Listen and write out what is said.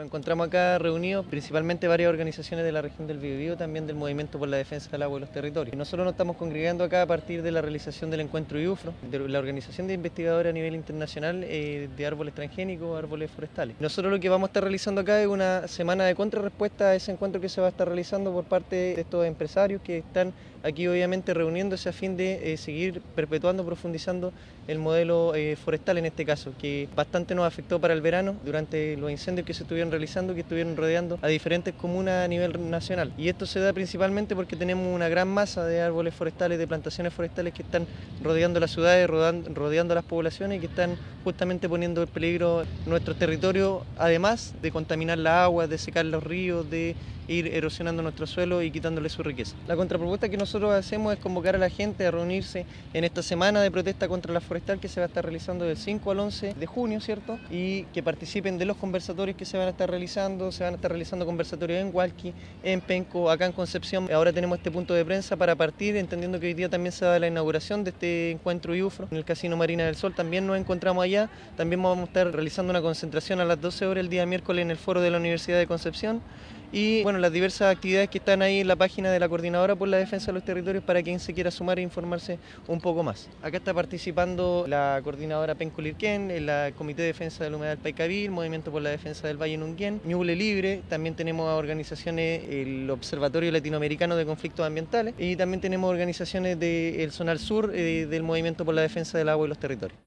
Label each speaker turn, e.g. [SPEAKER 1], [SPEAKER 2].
[SPEAKER 1] Nos encontramos acá reunidos principalmente varias organizaciones de la región del Biobío, también del Movimiento por la Defensa del Agua y los Territorios. Nosotros nos estamos congregando acá a partir de la realización del encuentro IUFRO, de la Organización de Investigadores a nivel internacional de árboles transgénicos, árboles forestales. Nosotros lo que vamos a estar realizando acá es una semana de contrarrespuesta a ese encuentro que se va a estar realizando por parte de estos empresarios que están aquí obviamente reuniéndose a fin de seguir perpetuando, profundizando el modelo forestal en este caso, que bastante nos afectó para el verano durante los incendios que se estuvieron realizando, que estuvieron rodeando a diferentes comunas a nivel nacional. Y esto se da principalmente porque tenemos una gran masa de árboles forestales, de plantaciones forestales que están rodeando las ciudades, rodeando las poblaciones y que están justamente poniendo en peligro nuestros territorios, además de contaminar la agua, de secar los ríos, de ir erosionando nuestro suelo y quitándole su riqueza. La contrapropuesta que nosotros hacemos es convocar a la gente a reunirse en esta semana de protesta contra la forestal que se va a estar realizando del 5 al 11 de junio, ¿cierto? Y que participen de los conversatorios que se van a estar realizando. Se van a estar realizando conversatorios en Hualqui, en Penco, acá en Concepción. Ahora tenemos este punto de prensa para partir, entendiendo que hoy día también se da la inauguración de este encuentro IUFRO. En el Casino Marina del Sol también nos encontramos allá. También vamos a estar realizando una concentración a las 12 horas el día miércoles en el foro de la Universidad de Concepción. Y bueno, las diversas actividades que están ahí en la página de la Coordinadora por la Defensa de los Territorios para quien se quiera sumar e informarse un poco más. Acá está participando la Coordinadora Penco Lirquén, el Comité de Defensa del Humedal Paicaví, el Movimiento por la Defensa del Valle Nunguén, Ñuble Libre, también tenemos organizaciones, el Observatorio Latinoamericano de Conflictos Ambientales y también tenemos organizaciones del Zonal Sur, del Movimiento por la Defensa del Agua y los Territorios.